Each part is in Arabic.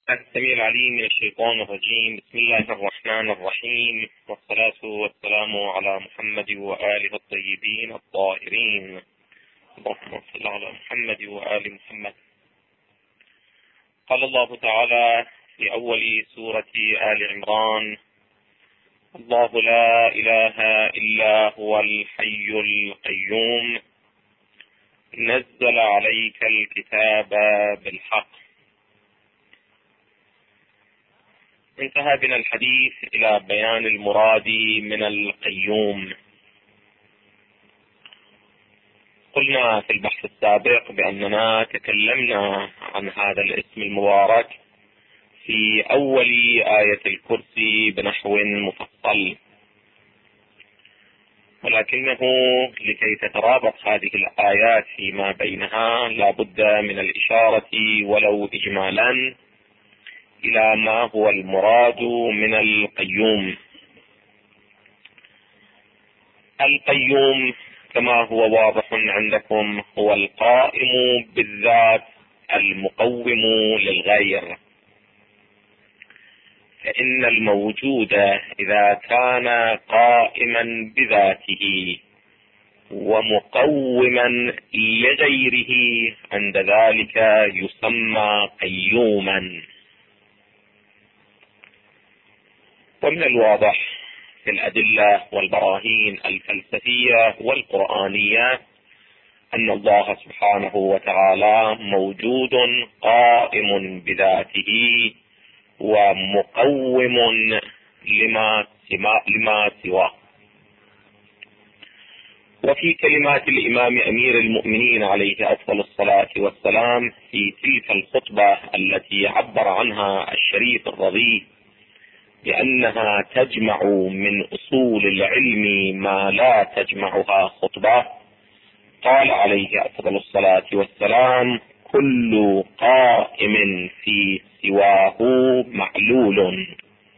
السميع العليم من الشيطان الرجيم. بسم الله الرحمن الرحيم، والصلاة والسلام على محمد وآله الطيبين الطاهرين. اللهم صل على محمد وآل محمد. قال الله تعالى في أول سورة آل عمران: الله لا إله إلا هو الحي القيوم نزل عليك الكتاب بالحق. انتهى بنا الحديث إلى بيان المراد من القيوم. قلنا في البحث السابق بأننا تكلمنا عن هذا الاسم المبارك في أول آية الكرسي بنحو مفصل، ولكنه لكي تترابط هذه الآيات فيما بينها لا بد من الإشارة ولو إجمالا إلى ما هو المراد من القيوم. القيوم كما هو واضح عندكم هو القائم بالذات المقوم للغير، فإن الموجود إذا كان قائما بذاته ومقوما لغيره عند ذلك يسمى قيوما. ومن الواضح في الأدلة والبراهين الفلسفية والقرآنية أن الله سبحانه وتعالى موجود قائم بذاته ومقوم لما سواه. وفي كلمات الإمام أمير المؤمنين عليه أفضل الصلاة والسلام في تلك الخطبة التي عبر عنها الشريف الرضي بأنها تجمع من أصول العلم ما لا تجمعها خطبة، قال عليه أفضل الصلاة والسلام: كل قائم في سواه معلول.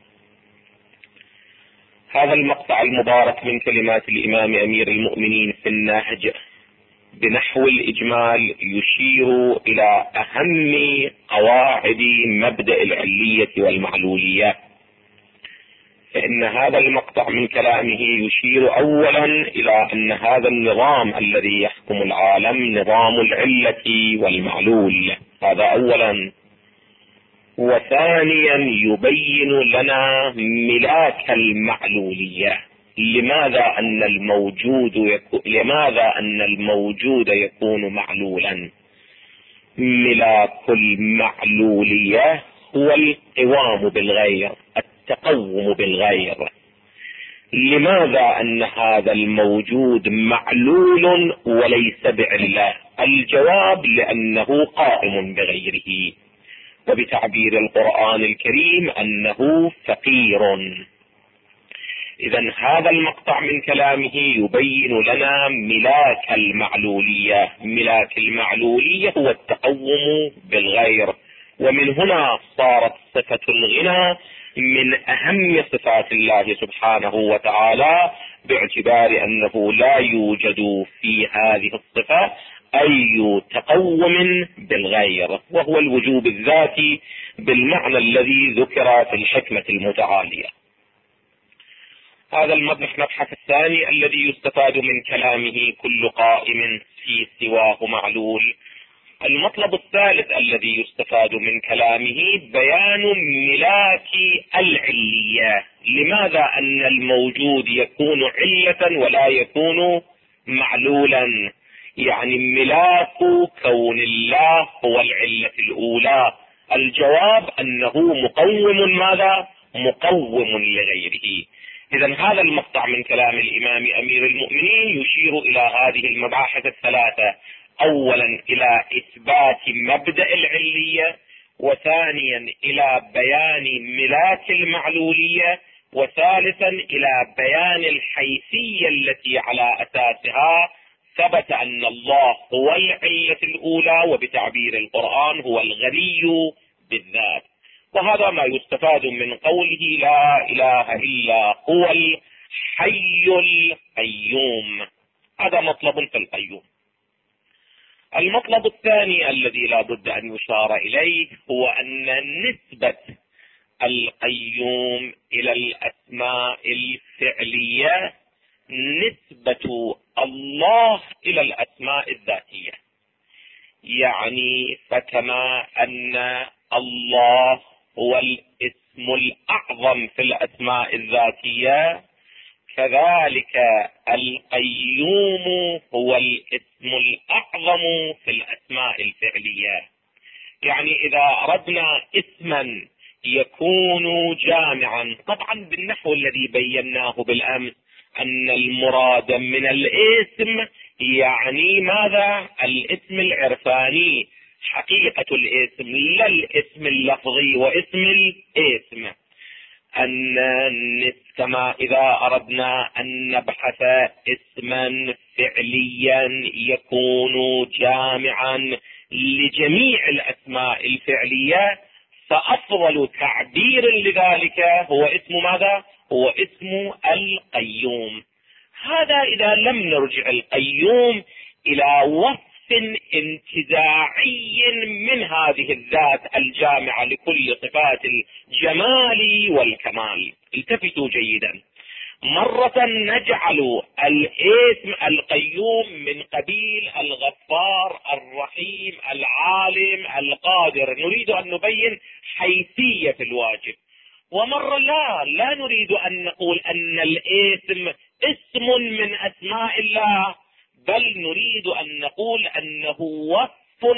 هذا المقطع المبارك من كلمات الإمام أمير المؤمنين في النهج بنحو الإجمال يشير إلى أهم قواعد مبدأ العلية والمعلولية، فإن هذا المقطع من كلامه يشير أولا إلى أن هذا النظام الذي يحكم العالم نظام العلة والمعلول، هذا أولا. وثانيا يبين لنا ملاك المعلولية، لماذا أن الموجود يكون معلولا. ملاك المعلولية هو القوام بالغير، التقوم بالغير. لماذا أن هذا الموجود معلول وليس بعلة؟ الجواب: لأنه قائم بغيره، وبتعبير القرآن الكريم أنه فقير. إذن هذا المقطع من كلامه يبين لنا ملاك المعلولية. ملاك المعلولية هو التقوم بالغير، ومن هنا صارت صفة الغنى من أهم صفات الله سبحانه وتعالى، باعتبار أنه لا يوجد في هذه الصفة أي تقوم بالغير، وهو الوجوب الذاتي بالمعنى الذي ذكر في الحكمة المتعالية. هذا المبحث الثاني الذي يستفاد من كلامه كل قائم في سواه معلول. المطلب الثالث الذي يستفاد من كلامه بيان ملاك العلية. لماذا أن الموجود يكون علة ولا يكون معلولا؟ يعني ملاك كون الله هو العلة الأولى. الجواب أنه مقوم ماذا؟ مقوم لغيره. إذن هذا المقطع من كلام الإمام أمير المؤمنين يشير إلى هذه المباحث الثلاثة: أولا إلى إثبات مبدأ العلية، وثانيا إلى بيان ملاك المعلولية، وثالثا إلى بيان الحيثية التي على أساسها ثبت أن الله هو العلة الأولى، وبتعبير القرآن هو الغني بالذات. وهذا ما يستفاد من قوله لا إله إلا هو الحي القيوم. هذا مطلب في القيوم. المطلب الثاني الذي لا بد أن يشار إليه هو أن نسبة القيوم إلى الأسماء الفعلية نسبة الله إلى الأسماء الذاتية. يعني فكما أن الله هو الاسم الأعظم في الأسماء الذاتية، كذلك القيوم هو الاسم الأعظم في الأسماء الفعلية. يعني إذا أردنا اسما يكون جامعا، طبعا بالنحو الذي بيناه بالأمس أن المراد من الاسم يعني ماذا؟ الاسم العرفاني، حقيقة الاسم، لا الاسم اللفظي واسم الاسم. كما إذا أردنا أن نبحث اسما فعليا يكون جامعا لجميع الأسماء الفعلية، فأفضل تعبير لذلك هو اسم ماذا؟ هو اسم القيوم. هذا إذا لم نرجع القيوم إلى وصف انتزاعي من هذه الذات الجامعة لكل صفات الجمال والكمال. التفتوا جيدا، مرة نجعل الاسم القيوم من قبيل الغفار الرحيم العالم القادر، نريد أن نبين حيثية الواجب، ومرة لا نريد أن نقول أن الاسم اسم من أسماء الله، بل نريد أن نقول أنه وصف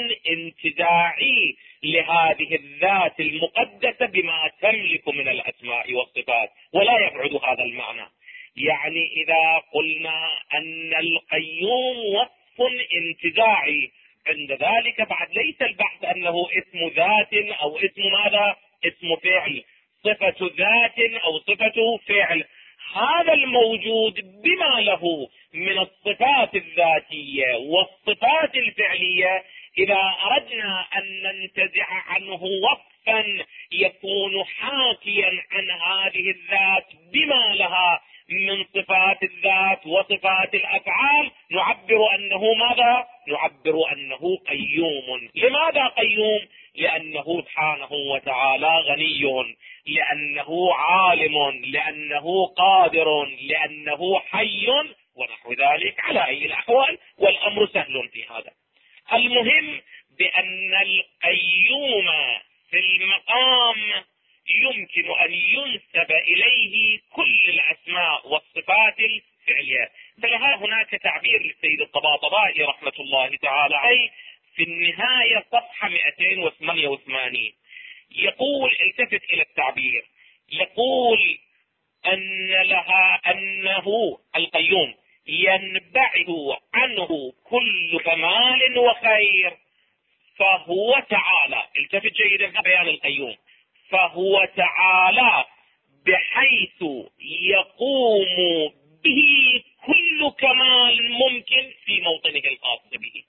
انتزاعي لهذه الذات المقدسة بما تملك من الأسماء والصفات، ولا يبعد هذا المعنى. يعني إذا قلنا أن القيوم وصف انتزاعي، عند ذلك بعد ليس البحث أنه اسم ذات أو اسم ماذا؟ اسم فعل، صفة ذات أو صفة فعل. هذا الموجود بما له من الصفات الذاتية والصفات الفعلية، إذا أردنا أن ننتزع عنه وصفا يكون حاكيا عن هذه الذات بما لها من صفات الذات وصفات الأفعال، نعبر أنه ماذا؟ نعبر أنه قيوم. لماذا قيوم؟ لأنه سبحانه وتعالى غني، لأنه عالم، لأنه قادر، لأنه حي ونحو ذلك على أي الأحوال، والأمر سهل في هذا. المهم بأن القيوم في المقام يمكن أن ينسب إليه كل الأسماء والصفات الفعلية. فلها هناك تعبير للسيد الطباطبائي رحمة الله تعالى عليه في النهاية صفحة 288، يقول، التفت إلى التعبير، يقول أنه القيوم ينبعث عنه كل كمال وخير، فهو تعالى، التفت جيدا بيان القيوم، فهو تعالى بحيث يقوم به كل كمال ممكن في موطنه الخاص به.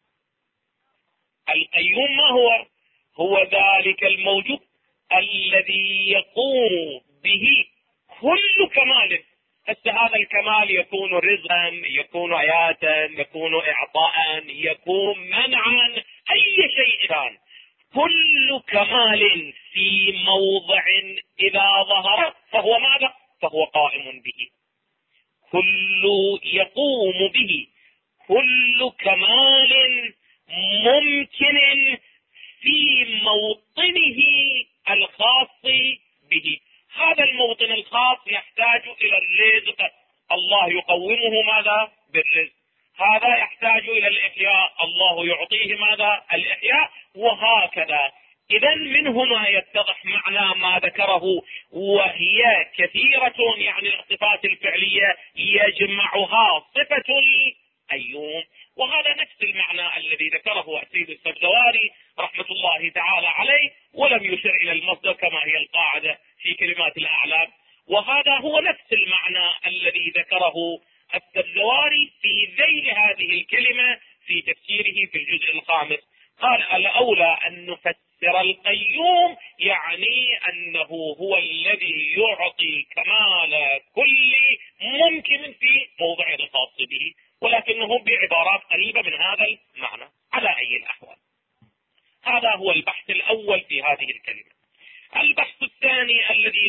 القيوم ما هو؟ هو ذلك الموجود الذي يقوم به كل كمال. هذا الكمال يكون رزقا، يكون حياة، يكون إعطاء، يكون منعا، أي شيء كان، كل كمال في موضع إذا ظهر فهو ماذا؟ فهو قائم به. كل يقوم به كل كمال ممكن في موطنه الخاص به. هذا الموطن الخاص يحتاج إلى الرزق، الله يقومه ماذا؟ بالرزق. هذا يحتاج إلى الإحياء، الله يعطيه ماذا؟ الإحياء، وهكذا. إذا من هنا يتضح معنى ما ذكره، وهي كثيرة، يعني الصفات الفعلية يجمعها صفة القيوم، وهذا نفس المعنى الذي ذكره السيد السبزواري رحمة الله تعالى عليه، ولم يشر إلى المصدر كما هي القاعدة في كلمات الأعلام. وهذا هو نفس المعنى الذي ذكره السبزواري في ذيل هذه الكلمة في تفسيره في الجزء الخامس. قال الأولى أن نفسر القيوم يعني أنه هو الذي يعطي كمال كل ممكن في موضع الخاص به، ولكنه بعبارات قريبة من هذا المعنى.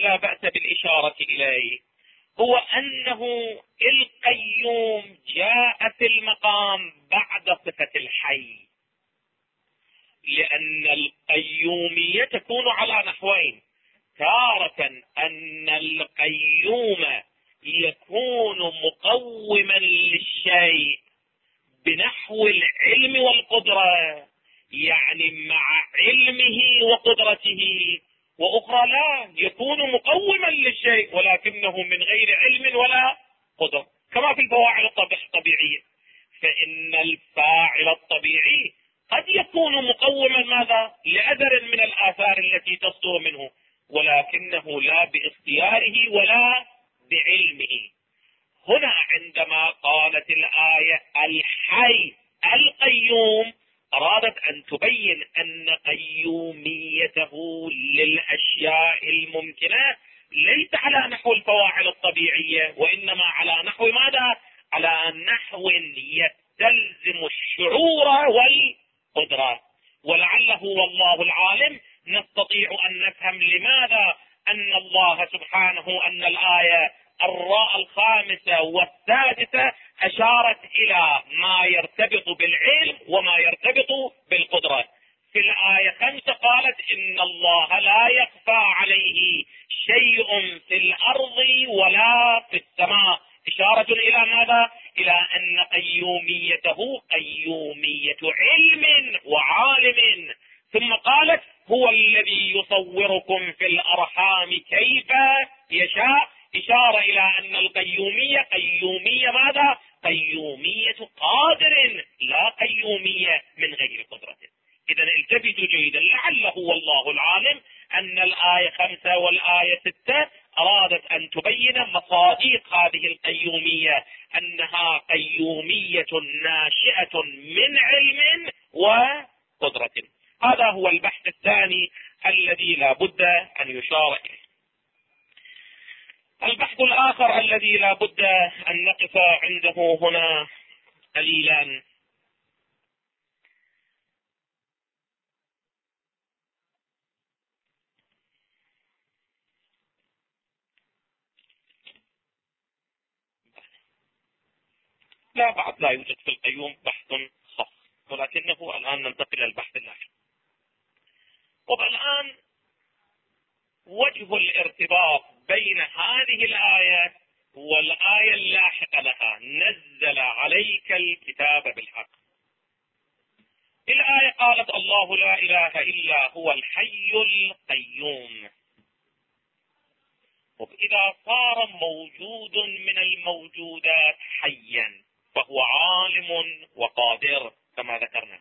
لا بأس بالإشارة إليه هو أنه القيوم جاء في المقام بعد صفة الحي، لأن القيومية تكون على نحوين: تارة أن القيوم يكون مقوما للشيء بنحو العلم والقدرة، يعني مع علمه وقدرته، وأخرى لا، يكون مقوما للشيء ولكنه من غير علم ولا قدرة، كما في الفواعل الطبيعية. فإن الفاعل الطبيعي قد يكون مقوما ماذا؟ لأثر من الآثار التي تصدر منه، ولكنه لا باختياره ولا بعلمه. هنا عندما قالت الآية الحي القيوم أرادت أن تبين أن قيوميته للأشياء الممكنة ليس على نحو الفواعل الطبيعية، وإنما على نحو ماذا؟ على نحو يستلزم الشعور والقدرة. ولعله والله العالم نستطيع أن نفهم لماذا أن الله سبحانه أن الآية الراء الخامسة والسادسة أشارت إلى ما يرتبط بالعلم وما يرتبط بالقدرة. في الآية 5 قالت إن الله لا يخفى عليه شيء في الأرض ولا في السماء، إشارة إلى ماذا؟ إلى أن قيوميته قيومية علم وعالم. ثم قالت هو الذي يصوركم في الأرحام كيف يشاء، إشارة إلى أن القيومية قيومية ماذا؟ قيومية قادر، لا قيومية من غير قدرة. إذا التفتوا جيدا، لعله والله العالم أن الآية 5 والآية 6 أرادت أن تبين مصادق هذه القيومية، أنها قيومية ناشئة من علم وقدرة. هذا هو البحث الثاني الذي لا بد أن يشار إليه. البحث الآخر الذي لا بد أن نقف عنده هنا قليلا لا بعد لا يوجد في القيوم بحث خاص، ولكنه الآن ننتقل للبحث الآخر. والآن وجه الارتباط بين هذه الآية والآية اللاحقة لها: نزل عليك الكتاب بالحق. الآية قالت الله لا إله إلا هو الحي القيوم. وإذا صار موجود من الموجودات حيا فهو عالم وقادر كما ذكرنا،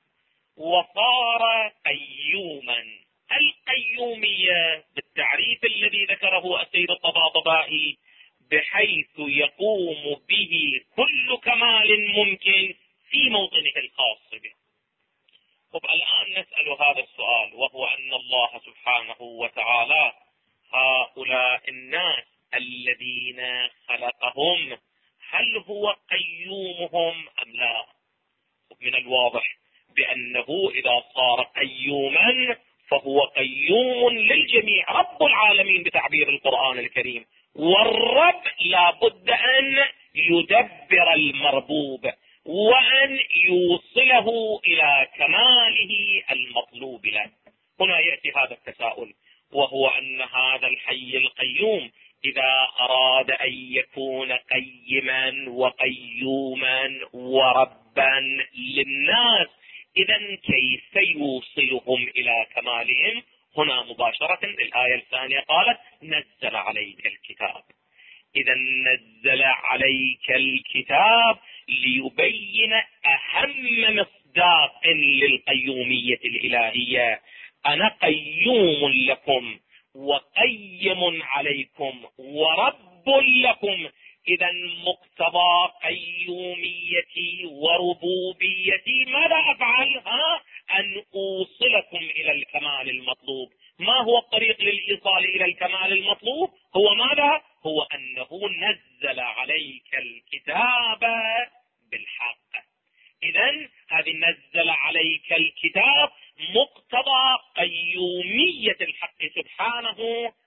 وصار قيوما. القيومية بالتعريف الذي ذكره السيد الطباطبائي بحيث يقوم به كل كمال ممكن في موطنه الخاص به. الآن نسأل هذا السؤال، وهو أن الله سبحانه وتعالى هؤلاء الناس الذين خلقهم هل هو قيومهم أم لا؟ من الواضح بأنه إذا صار قيوما فهو قيوم للجميع، رب العالمين بتعبير القرآن الكريم. والرب لا بد أن يدبر المربوب وأن يوصله إلى كماله المطلوب له. هنا يأتي هذا التساؤل، وهو أن هذا الحي القيوم إذا أراد أن يكون قيما وقيوما وربا للناس، إذن كيف يوصلهم إلى كمالهم؟ هنا مباشرة الآية الثانية قالت نزل عليك الكتاب. إذا نزل عليك الكتاب ليبين أهم مصداق للقيومية الإلهية: أنا قيوم لكم وقيم عليكم ورب لكم. إذا مقتضى قيوميتي وربوبيتي ماذا أفعل؟ أن أوصلكم إلى الكمال المطلوب. ما هو الطريق للإيصال إلى الكمال المطلوب؟ هو ماذا؟ هو أنه نزل عليك الكتاب بالحق. إذن هذه نزل عليك الكتاب مقتضى قيومية الحق سبحانه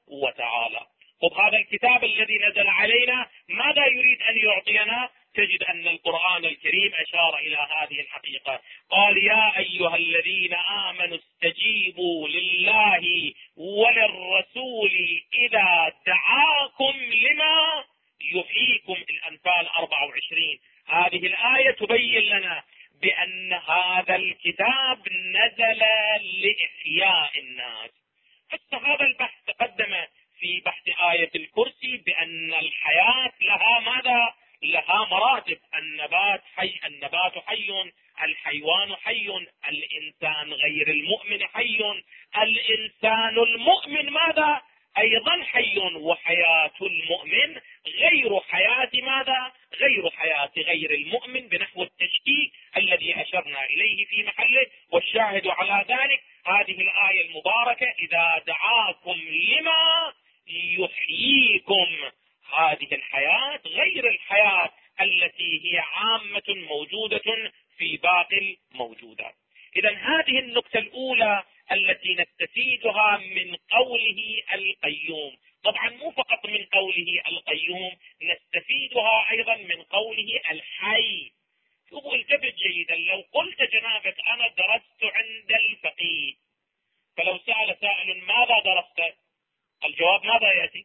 وتعالى. طب هذا الكتاب الذي نزل علينا ماذا يريد أن يعطينا؟ تجد أن القرآن الكريم أشار إلى هذه الحقيقة، قال يا أيها الذين آمنوا استجيبوا لله وللرسول إذا دعاكم لما يحييكم. الأنفال 24. هذه الآية تبين لنا بأن هذا الكتاب نزل لإحياء الناس. حتى هذا البحث تقدم في بحث آية الكرسي بأن الحياة لها ماذا؟ لها مراتب. النبات حي، النبات حي، الحيوان حي، الإنسان غير المؤمن حي، الإنسان المؤمن ماذا؟ أيضا حي. وحياة المؤمن غير حياة ماذا؟ غير حياة غير المؤمن، بنحو التشكيك الذي أشرنا إليه في محله. والشاهد على ذلك هذه الآية المباركة إذا دعاكم لما يحييكم. هذه الحياة غير الحياة التي هي عامة موجودة في باقي الموجودات. إذا هذه النقطة الأولى التي نستفيدها من قوله القيوم. طبعا مو فقط من قوله القيوم، نستفيدها أيضا من قوله الحي. شوفوا التفت جيدا، لو قلت جنابك أنا درست عند الفقيه، فلو سأل سائل ماذا درست؟ الجواب ماذا يأتي؟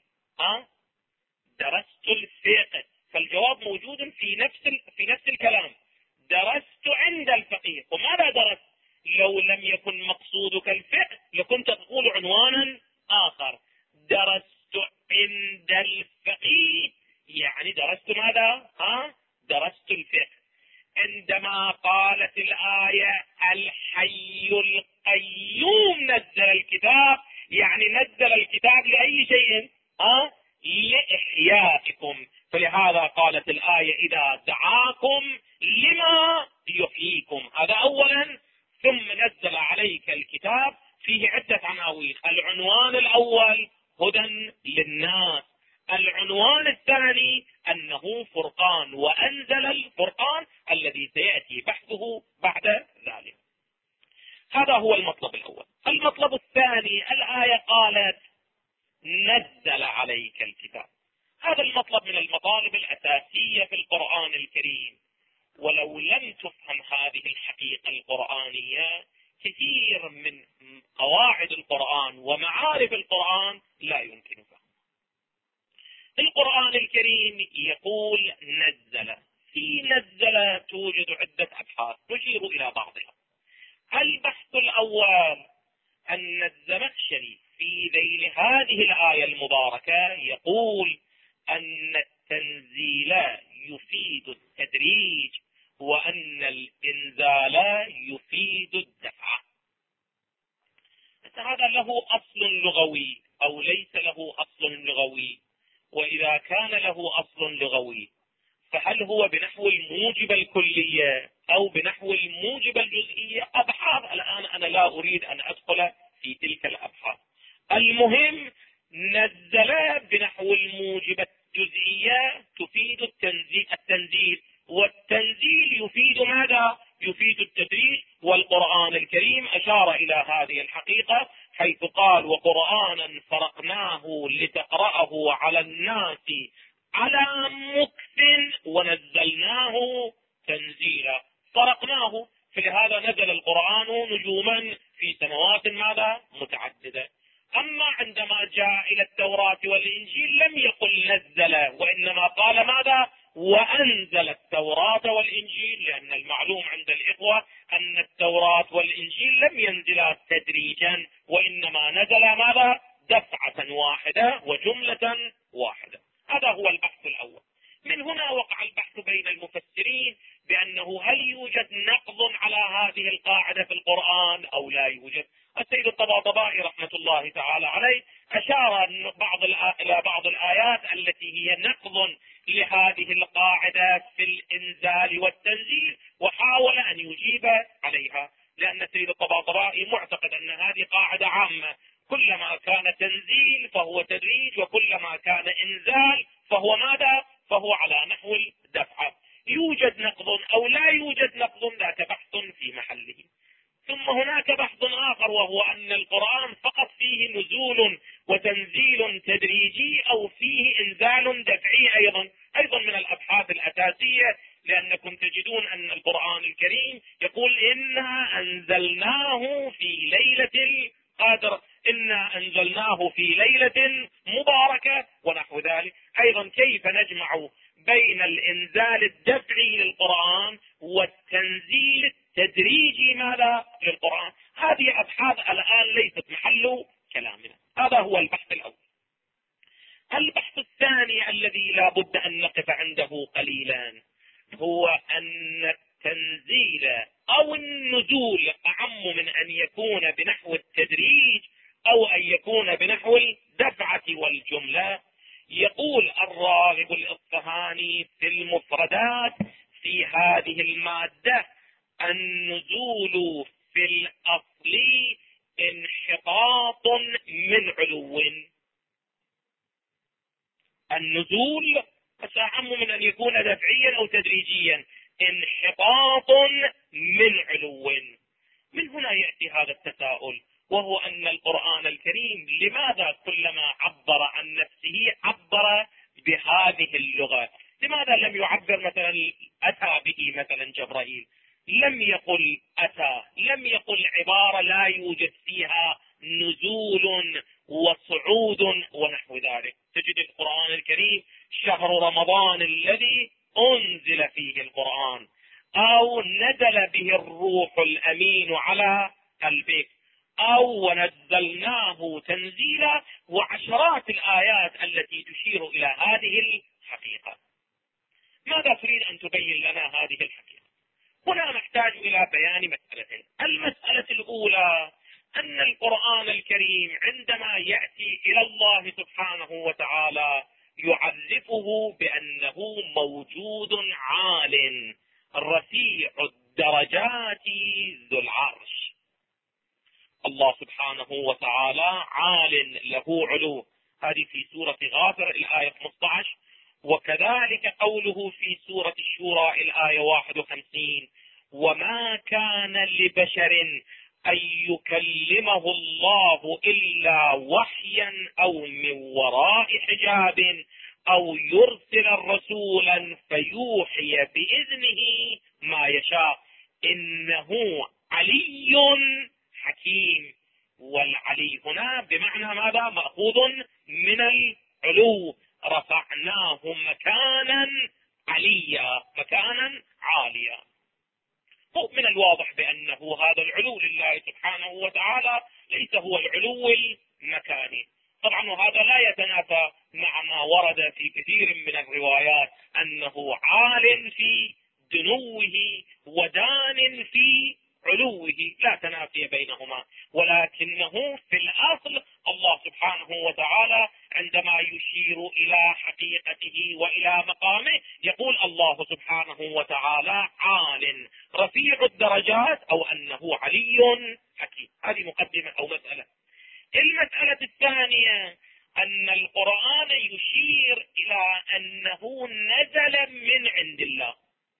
درست الفقه. فالجواب موجود في نفس الكلام، درست عند الفقيه. وماذا درست؟ لو لم يكن مقصودك الفقه لكنت تقول عنوانا آخر. درست عند الفقيه يعني درست ماذا؟ درست الفقه. عندما قالت الآية الحي القيوم نزل الكتاب، يعني نزل الكتاب لأي شيء؟ لإحيائكم. فلهذا قالت الآية إذا دعاكم لما يحييكم. هذا أولا. ثم نزل عليك الكتاب فيه عدة عناوين. العنوان الأول هدى للناس، العنوان الثاني أنه فرقان، وأنزل الفرقان الذي سيأتي بحثه بعد ذلك. هذا هو المطلب الأول. المطلب الثاني الآية قالت نزل عليك الكتاب. هذا المطلب من المطالب الأساسية في القرآن الكريم، ولو لم تفهم هذه الحقيقة القرآنية كثير من قواعد القرآن ومعارف القرآن لا يمكن فهمها. القرآن الكريم يقول نزل. في نزل توجد عدة أبحاث نشير إلى بعضها. البحث الأول أن الزمخشري في ذيل هذه الآية المباركة يقول أن التنزيل يفيد التدريج، وأن الإنزال يفيد الدفع. هذا له أصل لغوي أو ليس له أصل لغوي؟ وإذا كان له أصل لغوي فهل هو بنحو الموجب الكلية أو بنحو الموجب الجزئية؟ أبحاث الآن أنا لا أريد أن أدخل في تلك الأبحاث. المهم نزل بنحو الموجب الجزئية تفيد التنزيل، والتنزيل يفيد ماذا؟ يفيد التدريج. والقرآن الكريم أشار إلى هذه الحقيقة حيث قال وقرآنا فرقناه لتقرأه على الناس على مكث ونزلناه تنزيلا. فرقناه، فلهذا نزل القرآن نجوما في سنوات ماذا؟ متعددة. أما عندما جاء إلى التوراة والإنجيل لم يقل نزل، وإنما قال ماذا؟ وأنزل التوراة والإنجيل، لأن المعلوم عند الإخوة أن التوراة والإنجيل لم ينزلا تدريجا، وإنما نزل ماذا؟ دفعة واحدة وجملة واحدة. هذا هو البحث الأول. من هنا وقع البحث بين المفسرين بأنه هل يوجد نقض على هذه القاعدة في القرآن أو لا يوجد. السيد الطباطبائي رحمة الله تعالى عليه أشار إلى بعض الآيات التي هي نقض لهذه القاعدة في الإنزال والتنزيل، وحاول أن يجيب عليها، لأن السيد الطباطبائي معتقد أن هذه قاعدة عامة، كلما كان تنزيل فهو تدريج، وكلما كان إنزال فهو ماذا؟ فهو على نحو الدفعة. يوجد نقض أو لا يوجد نقض ذاك بحث في محله. ثم هناك بحث آخر، وهو أن القرآن فقط فيه نزول وتنزيل تدريجي أو فيه إنزال دفعي أيضا من الأبحاث الأساسية، لأنكم تجدون أن القرآن الكريم يقول إنا أنزلناه في ليلة القدر، إنا أنزلناه في ليلة مباركة ونحو ذلك. أيضا كيف نجمع بين الإنزال الدفعي للقرآن والتنزيل التدريجي ماذا للقرآن؟ هذه أبحاث الآن ليست محل كلامنا. هذا هو البحث الأول. البحث الثاني الذي لا بد أن نقف عنده قليلا هو أن التنزيل أو النزول أعم من أن يكون بنحو التدريج أو أن يكون بنحو الدفعة والجملة. يقول الراغب الإصفهاني في المفردات في هذه المادة: النزول في الأصل انحطاط من علو. النزول أعم من أن يكون دفعيا أو تدريجيا، انحطاط من علو. من هنا يأتي هذا التساؤل، وهو أن القرآن الكريم لماذا كلما عبر عن نفسه عبر بهذه اللغة؟ لماذا لم يعبر مثلا أتى به مثلا جبرائيل؟ لم يقل أتى، لم يقل عبارة لا يوجد فيها نزول وصعود ونحو ذلك. تجد القرآن الكريم شهر رمضان الذي أنزل فيه القرآن، أو نزل به الروح الأمين على قلبك، أو ونزلناه تنزيلا، وعشرات الآيات التي تشير إلى هذه الحقيقة. ماذا تريد أن تبين لنا هذه الحقيقة؟ هنا نحتاج إلى بيان مسألتين. المسألة الأولى أن القرآن الكريم عندما يأتي إلى الله سبحانه وتعالى يعرفه بأنه موجود عال رفيع الدرجات ذو العرش. الله سبحانه وتعالى عال له علو، هذه في سورة غافر الآية 15، وكذلك قوله في سورة الشورى الآية 51: وما كان لبشر أن يكلمه الله إلا وحيا أو من وراء حجاب أو يرسل رسولا فيوحي بإذنه ما يشاء إنه علي حكيم. والعلي هنا بمعنى ماذا؟ مأخوذ من العلو، رفعناه مكانا عليا، مكانا عاليا. من الواضح بأنه هذا العلو لله سبحانه وتعالى ليس هو العلو المكاني. طبعا وهذا لا يتنافى مع ما ورد في كثير من الروايات أنه عال في دنوه ودان في علوه، لا تنافي بينهما، ولكنه في الأصل الله سبحانه وتعالى عندما يشير إلى حقيقته وإلى مقامه يقول الله سبحانه وتعالى عال رفيع الدرجات أو أنه علي حكيم. هذه مقدمة أو مسألة. المسألة الثانية أن القرآن يشير إلى أنه نزل من عند الله،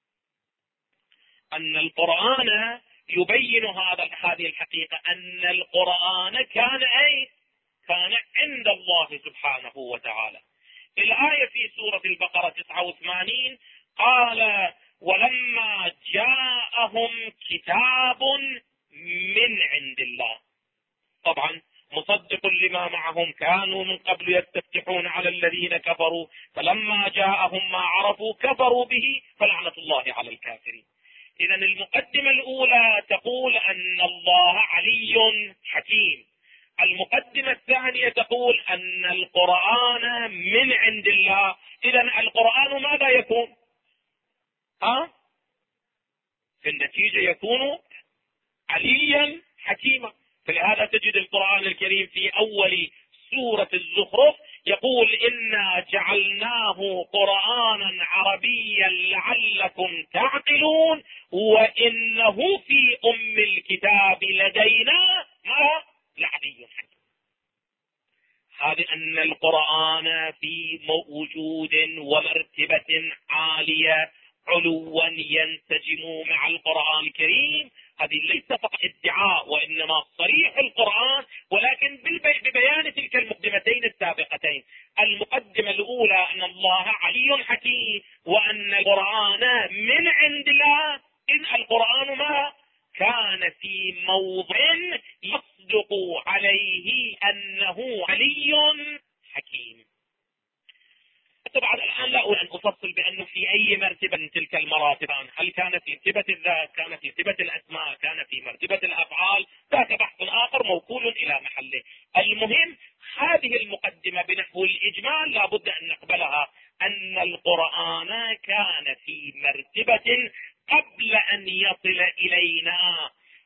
أن القرآن يبين هذه الحقيقة، أن القرآن كان عند الله سبحانه وتعالى. الآية في سورة البقرة 89 قال: ولما جاءهم كتاب من عند الله. طبعا مصدق لما معهم، كانوا من قبل يستفتحون على الذين كفروا فلما جاءهم ما عرفوا كفروا به فلعنة الله على الكافرين. إذا المقدمة الأولى تقول أن الله علي حكيم، المقدمة الثانية تقول أن القرآن من عند الله. إذا القرآن ماذا يكون؟ في النتيجة يكون عليا حكيما. فلهذا تجد القرآن الكريم في أول سورة الزخرف يقول: إنا جعلناه قرآنا عربيا لعلكم تعقلون وإنه في أم الكتاب لدينا لعلي حكيم. هذه أن القرآن في وجود ومرتبة عالية علوا ينسجم مع القرآن الكريم، هذه ليس فقط ادعاء وإنما صريح القرآن، ولكن ببيان تلك المقدمتين السابقتين. المقدمة الأولى أن الله علي حكيم، وأن القرآن من عند الله، إن القرآن ما كان في موضع يصدق عليه أنه علي حكيم. طبعا الآن لا أريد أن أفصل بأنه في أي مرتبة من تلك المراتب، هل كان في مرتبة الذات، كان في مرتبة الأسماء، كان في مرتبة الأفعال، ذاك بحث آخر موكول إلى محله. المهم هذه المقدمة بنحو الإجمال لا بد أن نقبلها، أن القرآن كان في مرتبة قبل أن يصل إلينا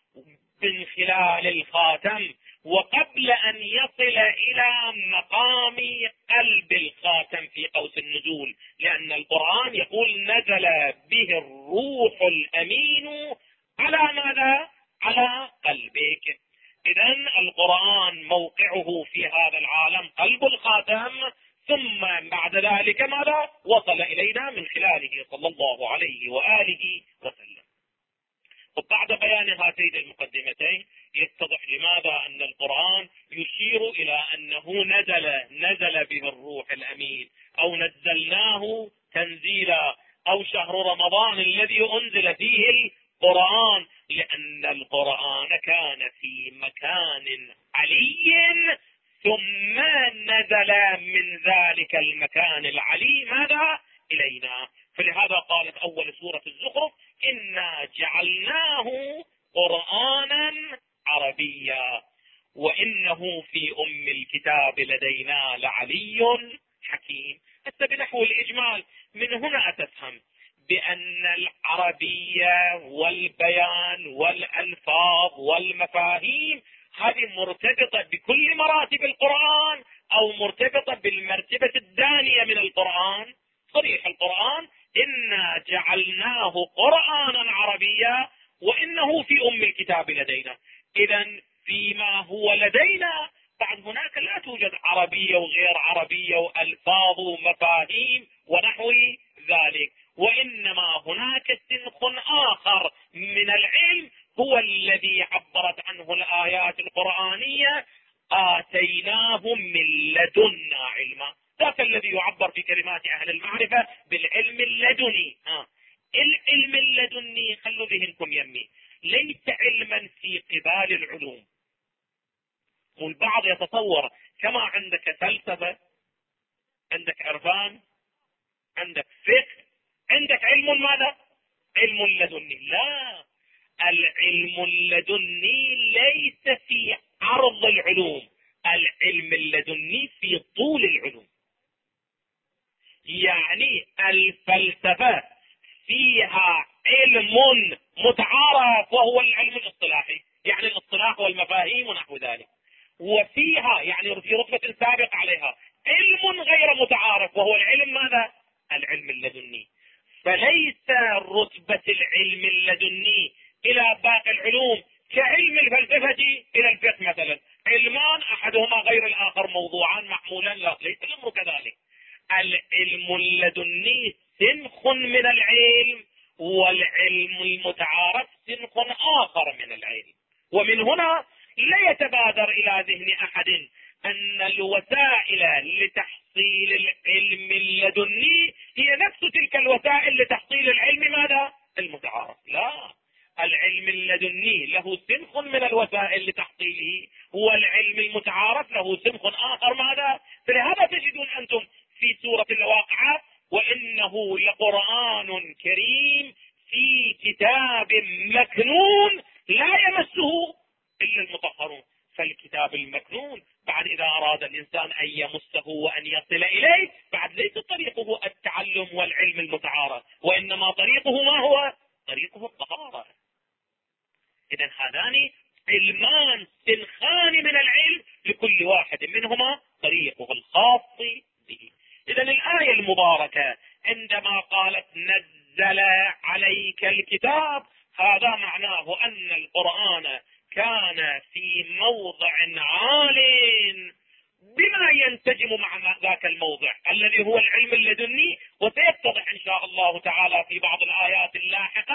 من خلال الخاتم، وقبل أن يصل إلى مقام قلب الخاتم في قوس النزول، لأن القرآن يقول نزل به الروح الأمين على ماذا؟ على قلبك. إذن القرآن موقعه في هذا العالم قلب الخاتم، ثم بعد ذلك ماذا؟ وصل إلينا من خلاله صلى الله عليه وآله وسلم. وبعد بيان هاتين المقدمتين يتضح لماذا أن القرآن يشير إلى أنه نزل به الروح الأمين، أو نزلناه تنزيلا، أو شهر رمضان الذي أنزل فيه القرآن، لأن القرآن كان في مكان علي، ثم نزل من ذلك المكان العلي ماذا؟ إلينا. فلهذا قالت أول سورة الزخرف إنا جعلناه قرآنا عربيا وإنه في أم الكتاب لدينا لعلي حكيم. حتى بنحو الإجمال من هنا أتفهم بأن العربية والبيان والألفاظ والمفاهيم هذه مرتبطة بكل مراتب القرآن، أو مرتبطة بالمرتبة الثانية من القرآن. صريح القرآن إنا جعلناه قرآنا عربيا وإنه في أم الكتاب لدينا. إذن فيما هو لدينا بعد هناك لا توجد عربية وغير عربية وألفاظ ومفاهيم ونحو ذلك، وإنما هناك سنخ آخر من العلم هو الذي عبرت عنه الآيات القرآنية آتيناهم من لدنا علما. ذاك الذي يعبر في كلمات أهل المعرفة بالعلم اللدني. العلم اللدني خلوا ذهنكم يمي، ليس علما في قبال العلوم. والبعض يتصور كما عندك فلسفة، عندك عرفان، عندك فقه، عندك علم ماذا؟ علم لدني. لا، العلم اللدني ليس في عرض العلوم، العلم اللدني في طول العلوم. يعني الفلسفة فيها علم متعارف وهو العلم الاصطلاحي، يعني الاصطلاح والمفاهيم ونحو ذلك، وفيها يعني في رتبة سابق عليها علم غير متعارف وهو العلم ماذا؟ العلم اللدني. فليس رتبة العلم اللدني إلى باقي العلوم كعلم الفلسفة إلى الفقه مثلا، علمان أحدهما غير الآخر موضوعان معمولان، لا، ليس الأمر كذلك. العلم اللدني سنخ من العلم، والعلم المتعارف سنخ آخر من العلم. ومن هنا لا يتبادر إلى ذهن أحد أن الوسائل لتحصيل العلم اللدني هي نفس تلك الوسائل لتحصيل العلم ماذا؟ المتعارف. لا، العلم اللدني له سنخ من الوسائل لتحصيله، والعلم المتعارف له سنخ آخر ماذا؟ فلهذا تجدون أنتم في سورة الواقعة وإنه لقرآن كريم في كتاب مكنون لا يمسه إلا المطهرون. فالكتاب المكنون بعد إذا أراد الإنسان أن يمسه وأن يصل إليه بعد ليس طريقه التعلم والعلم المتعارف، وإنما طريقه ما هو؟ طريقه الطهارة. إذن هذان علمان سنخان من العلم لكل واحد منهما طريقه الخاص به. إذن الآية المباركة عندما قالت نزل عليك الكتاب، هذا معناه أن القرآن كان في موضع عال بما ينسجم مع ذاك الموضع الذي هو العلم اللدني، وسيتضح إن شاء الله تعالى في بعض الآيات اللاحقة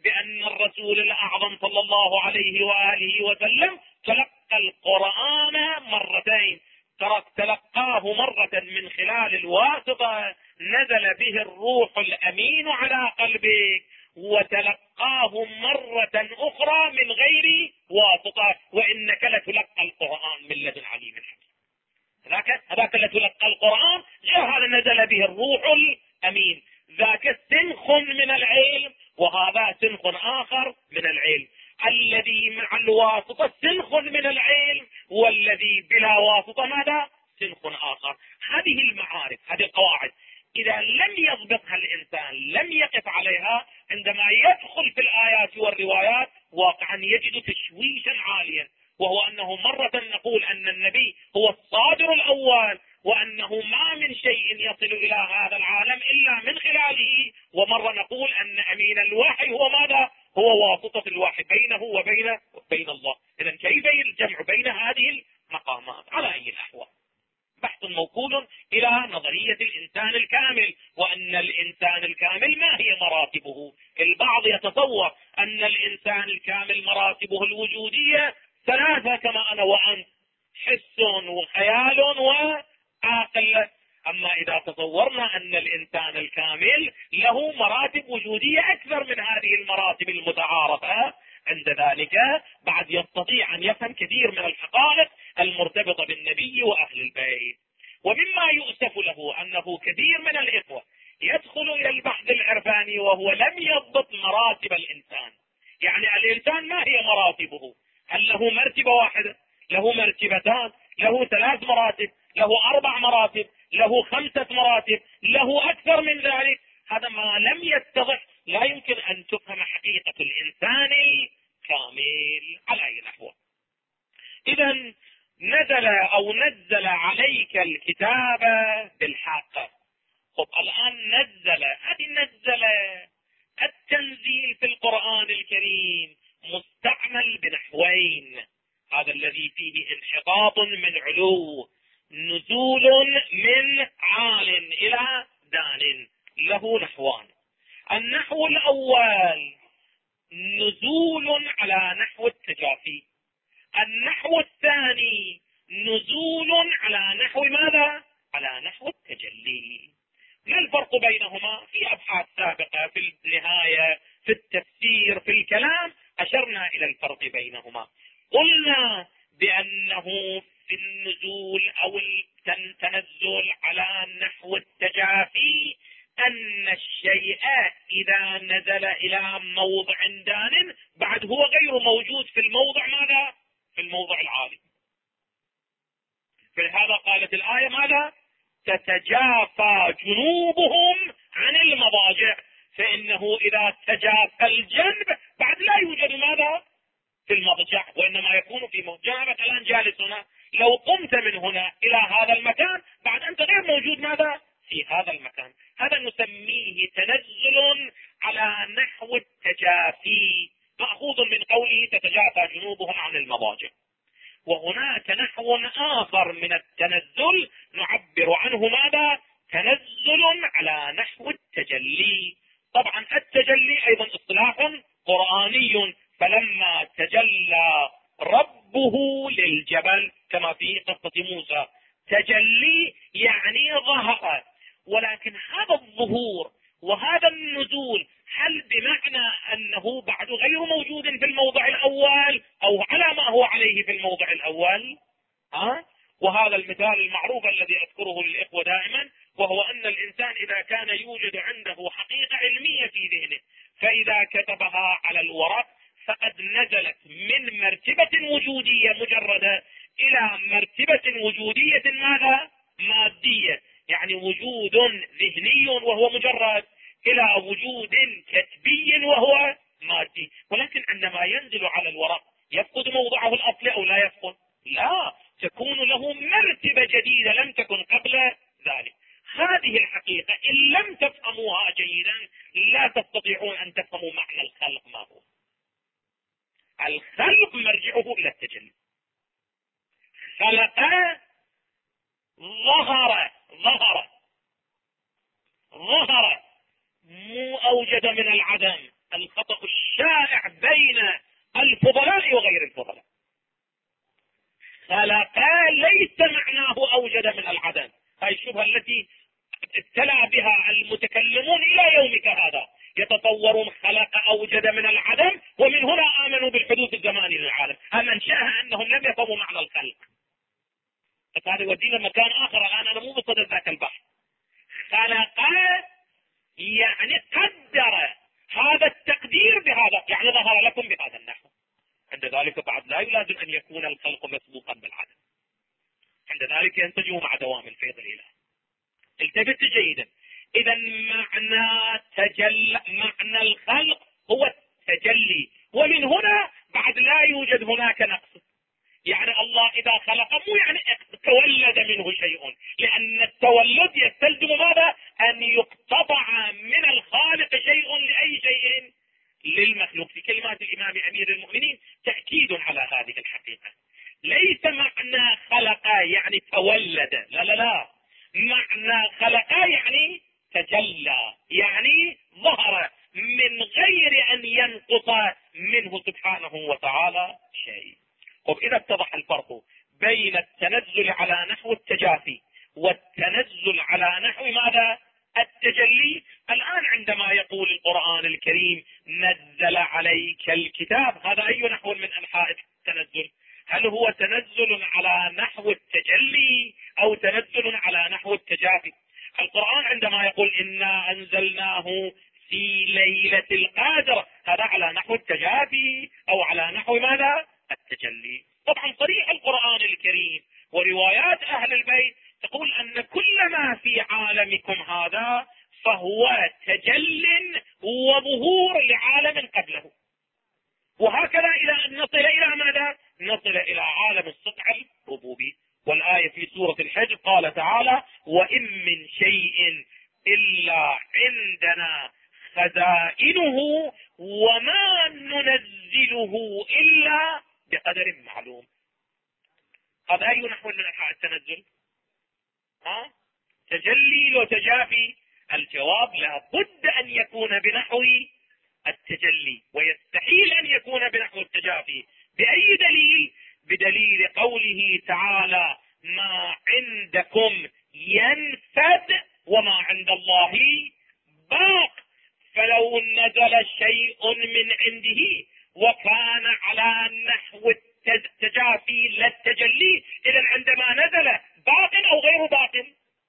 بأن الرسول الأعظم صلى الله عليه وآله وسلم تلقى القرآن مرتين، تلقاه مرة من خلال الواسطة نزل به الروح الأمين على قلبك، وتلقاه مرة أخرى من غير واسطة، وإنك لتلقى القرآن من لدن عليم حكيم. هذاك لتلقى القرآن غير هذا نزل به الروح الأمين، ذاك سنخ من العلم وهذا سنخ آخر من العلم. الذي مع الواسطة سنخ من العلم، والذي بلا واسطة ماذا؟ سنخ آخر. هذه المعارف، هذه القواعد إذا لم يضبطها الإنسان، لم يقف عليها، عندما يدخل في الآيات والروايات واقعا يجد تشويشا عاليا، وهو أنه مرة نقول أن النبي هو الصادر الأول، وأنه ما من شيء يصل إلى هذا العالم إلا من خلاله، ومرة نقول أن أمين الوحي هو ماذا؟ هو واسطة الوحي بينه وبين الله. إذا كيف الجمع بين هذه المقامات؟ على أي الأحوال بحث موكول إلى نظرية الإنسان الكامل، وأن الإنسان الكامل ما هي مراتبه. البعض يتصور أن الإنسان الكامل مراتبه الوجودية ثلاثة كما أنا وأنت، حس وخيال وعقل. أما إذا تصورنا أن الإنسان الكامل له مراتب وجودية أكثر من هذه المراتب المتعارفة، عند ذلك بعد يستطيع أن يفهم كثير من الحقائق المرتبطة بالنبي وأهل البيت. ومما يؤسف له أنه كثير من الإخوة يدخل إلى البحث العرفاني وهو لم يضبط مراتب الإنسان. يعني الإنسان ما هي مراتبه؟ هل له مرتبة واحدة؟ له مرتبتان؟ له 3 مراتب؟ له 4 مراتب؟ له 5 مراتب؟ له أكثر من ذلك؟ هذا ما لم يتضح، لا يمكن أن تفهم حقيقة الإنسان الكامل على أي نحو. إذا نزل عليك الكتاب بالحق. خب الآن نزل التنزيل في القرآن الكريم مستعمل بنحوين، هذا الذي فيه انحطاط من علو، نزول من عال إلى دان، له نحوان. النحو الأول نزول على نحو التجافي، النحو الثاني نزول على نحو ماذا؟ على نحو التجلي. ما الفرق بينهما؟ في أبحاث سابقة في النهاية في التفسير في الكلام أشرنا إلى الفرق بينهما. قلنا بأنه في النزول أو التنزل على نحو التجافي أن الشيء إذا نزل إلى موضع دان بعد هو غير موجود في الموضع ماذا؟ في الموضع العالي. فلهذا قالت الآية ماذا؟ تتجافى جنوبهم عن المضاجع، فإنه إذا تجافى الجنب بعد لا يوجد ماذا؟ في المضجع، وإنما يكون في موضع. الآن جالس هنا، لو قمت من هنا إلى هذا المكان بعد أنت غير موجود ماذا؟ في هذا المكان. هذا نسميه تنزل على نحو التجافي، مأخوذ من قوله تتجافى جنوبهم عن المضاجع. وهناك نحو آخر من التنزل نعبر عنه ماذا؟ تنزل على نحو التجلي. طبعا التجلي أيضا اصطلاح قرآني، فلما تجلى ربه للجبل كما في قصة موسى، تجلي يعني ظهر. ولكن هذا الظهور وهذا النزول هل بمعنى أنه بعد غير موجود في الموضع الأول أو على ما هو عليه في الموضع الأول؟ وهذا المثال المعروف الذي أذكره للإخوة دائما، وهو أن الإنسان إذا كان يوجد عنده حقيقة علمية في ذهنه فإذا كتبها على الورق فقد نزلت من مرتبة وجودية مجردة إلى مرتبة وجودية ماذا؟ مادية، يعني وجود ذهني وهو مجرد إلى وجود كتبي وهو مادي. ولكن عندما ينزل على الورق يفقد موضعه الأصلي أو لا يفقد؟ لا، تكون له مرتبة جديدة لم تكن قبل ذلك. هذه الحقيقة إن لم تفهموها جيدا لا تستطيعون أن تفهموا معنى الخلق ما هو. الخلق مرجعه إلى التجلي. خلق، ظهر، مو أوجد من العدم. الخطأ الشائع بين الفضلاء وغير الفضلاء. خلق ليس معناه أوجد من العدم. هاي الشبهة التي ابتلى بها المتكلمون إلى يومك هذا، يتصورون خلق أوجد من العدم، ومن هنا آمنوا بالحدوث الزماني للعالم. منشأها أنهم لم يفهموا معنى الخلق. هذا يودينا مكان آخر الآن، أنا مو بصدد ذاك البحث. خلق يعني قدر هذا التقدير بهذا، يعني ظهر لكم بهذا النحو. عند ذلك بعد لا يلازم أن يكون الخلق مسبوقا بالعدم، عند ذلك ينتج مع دوام الفيض الإلهي. التفت جيدا. إذا معنى الخلق هو التجلي، ومن هنا بعد لا يوجد هناك نقص. يعني الله إذا خلق مو يعني تولد منه شيء، لأن التولد يستلزم ماذا؟ أن يقتطع من الخالق شيء لأي شيء للمخلوق. في كلمات الإمام أمير المؤمنين تأكيد على هذه الحقيقة. ليس معنى خلق يعني تولد، لا لا لا، معنى خلق يعني تجلى، يعني ظهر من غير أن ينقص منه سبحانه وتعالى شيء. إذا اتضح الفرق بين التنزل على نحو التجافي والتنزل على نحو ماذا؟ التجلي. الآن عندما يقول القرآن الكريم نزل عليك الكتاب، هذا أي نحو من أنحاء التنزل؟ هل هو تنزل على نحو التجلي أو تنزل على نحو التجافي؟ القرآن عندما يقول إنا أنزلناه في ليلة القدر، هذا على نحو التجافي أو على نحو ماذا؟ التجلي. طبعا صريح القرآن الكريم وروايات أهل البيت تقول أن كل ما في عالمكم هذا فهو تجل وظهور لعالم قبله. وهكذا إلى أن نصل إلى ماذا؟ نصل إلى عالم السطع الربوبي. والآية في سورة الحج قال تعالى وإن من شيء إلا عندنا خزائنه وما ننزله إلا بقدر معلوم. هذا أي نحو من أنحاء التنزل؟ تجلي لو تجافي؟ الجواب لا بد أن يكون بنحو التجلي، ويستحيل أن يكون بنحو التجافي. بأي دليل؟ بدليل قوله تعالى ما عندكم ينفد وما عند الله باق. فلو نزل شيء من عنده وكان على نحو التجافي لا التجلي، إذا عندما نزل باق أو غير باق؟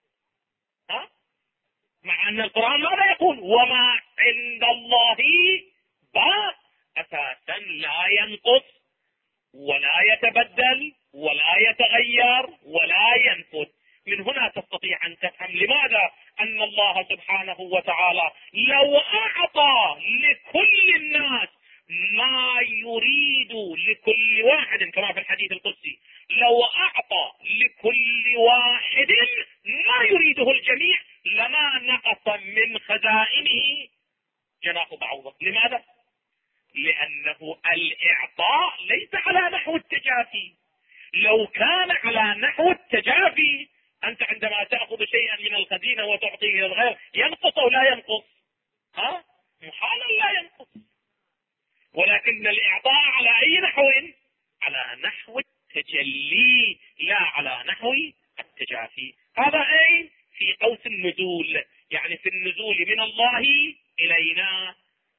مع أن القرآن ماذا يقول؟ وما عند الله باق، أساسا لا ينقص ولا يتبدل ولا يتغير ولا ينفذ. من هنا تستطيع أن تفهم لماذا أن الله سبحانه وتعالى لو أعطى لكل الناس ما يريد لكل واحد، كما في الحديث القدسي لو أعطى لكل واحد ما يريده الجميع لما نقص من خزائنه جناح بعوضة. لماذا؟ لأنه الإعطاء ليس على نحو التجافي. لو كان على نحو التجافي أنت عندما تأخذ شيئا من الخزينة وتعطيه للغير ينقص أو لا ينقص؟ محالا لا ينقص. ولكن الإعطاء على أي نحو؟ على نحو التجلي لا على نحو التجافي. هذا أي في قوس النزول، يعني في النزول من الله إلينا،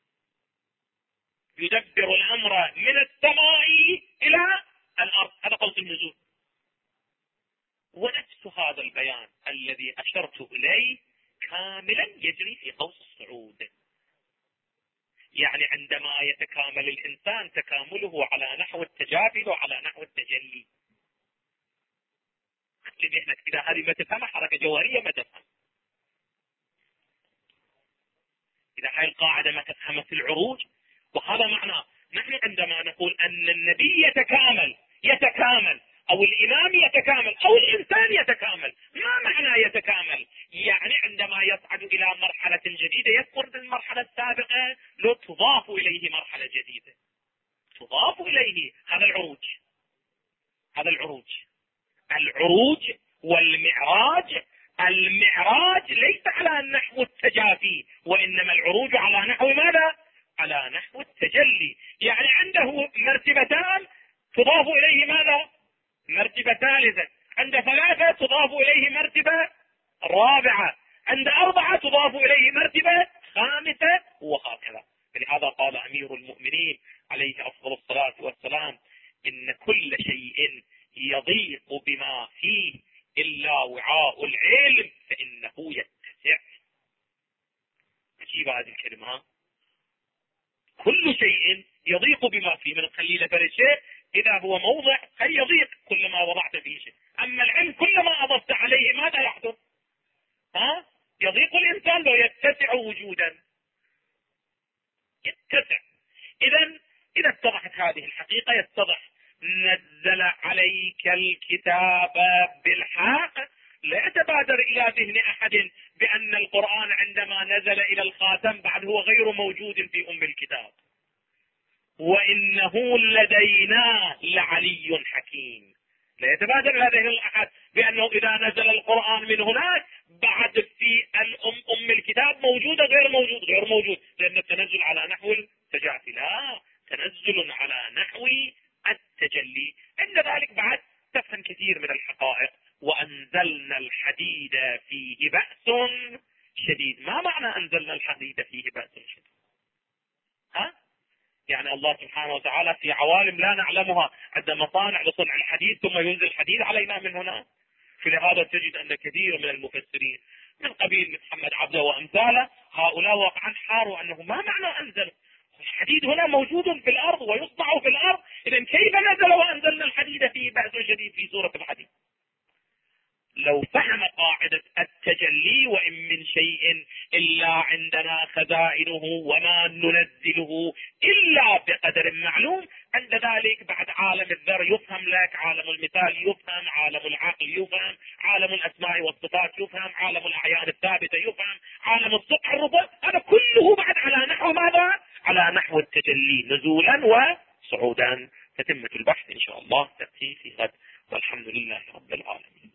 يدبر الأمر من السماء إلى الأرض، هذا قوس النزول. ونفس هذا البيان الذي أشرت إليه كاملا يجري في قوس الصعود. يعني عندما يتكامل الإنسان تكامله على نحو التجافي وعلى نحو التجلي. إذا هذه ما تفهم حركة جوهرية ما تفهم. إذا هاي القاعدة ما تفهم في العروج. وهذا معنى نحن عندما نقول أن النبي يتكامل أو الإمام يتكامل أو الإنسان يتكامل، ما معنى يتكامل؟ يعني عندما يصعد إلى مرحلة جديدة يذكر بالمرحلة السابقة لو تضاف إليه مرحلة جديدة، تضاف إليه. هذا العروج والمعراج. المعراج ليس على نحو التجافي، وإنما العروج على نحو ماذا؟ على نحو التجلي، يعني عنده مرتبتان تضاف إليه ماذا؟ مرتبة ثالثة، عند 3 تضاف إليه مرتبة رابعة، عند 4 تضاف إليه مرتبة 5، وهكذا. فلهذا قال أمير المؤمنين عليه أفضل الصلاة والسلام: إن كل شيء يضيق بما فيه إلا وعاء العلم فإنه يتسع. عجيبة هذه الكلمة. كل شيء يضيق بما فيه، من القليل فالشيء إذا هو موضع أي يضيق كلما وضعت فيه شيء، أما العلم كلما أضفت عليه ماذا يحدث؟ يضيق الإنسان لو يتسع وجودا، يتسع. إذا اتضحت هذه الحقيقة يتضح: نزل عليك الكتاب بالحق. لا يتبادر إلى ذهن أحد بأن القرآن عندما نزل إلى الخاتم بعد هو غير موجود في أم الكتاب. وإنه لدينا لعلي حكيم. لا يتبادر إلى ذهن أحد بأنه إذا نزل القرآن من هناك بعد في أم الكتاب موجودة غير موجود، لأن التنزل على نحو التجافي. لا، تنزل على نحو التجلي. عند ذلك بعد تفهم كثير من الحقائق. وأنزلنا الحديد فيه بأس شديد. ما معنى أنزلنا الحديد فيه بأس شديد؟ يعني الله سبحانه وتعالى في عوالم لا نعلمها عند مصانع لصنع الحديد ثم ينزل الحديد علينا من هنا. فلهذا تجد أن كثير من المفسرين من قبيل محمد عبده وأمثاله هؤلاء واقعا حاروا أنه ما معنى أنزل الحديد هنا موجود في الأرض ويصنع في الأرض، إذن كيف نزل وأنزلنا الحديد فيه بأس شديد في سورة الحديد؟ لو فهم قاعدة التجلي: وإن من شيء إلا عندنا خزائنه وما ننزله إلا بقدر معلوم، عند ذلك بعد عالم الذر يفهم لك، عالم المثال يفهم، عالم العقل يفهم، عالم الأسماء والصفات يفهم، عالم الأعيان الثابتة يفهم، عالم الصدق الربط، هذا كله بعد على نحو ماذا؟ على نحو التجلي نزولا وصعودا. تتمة البحث إن شاء الله تأتي في غد، والحمد لله رب العالمين.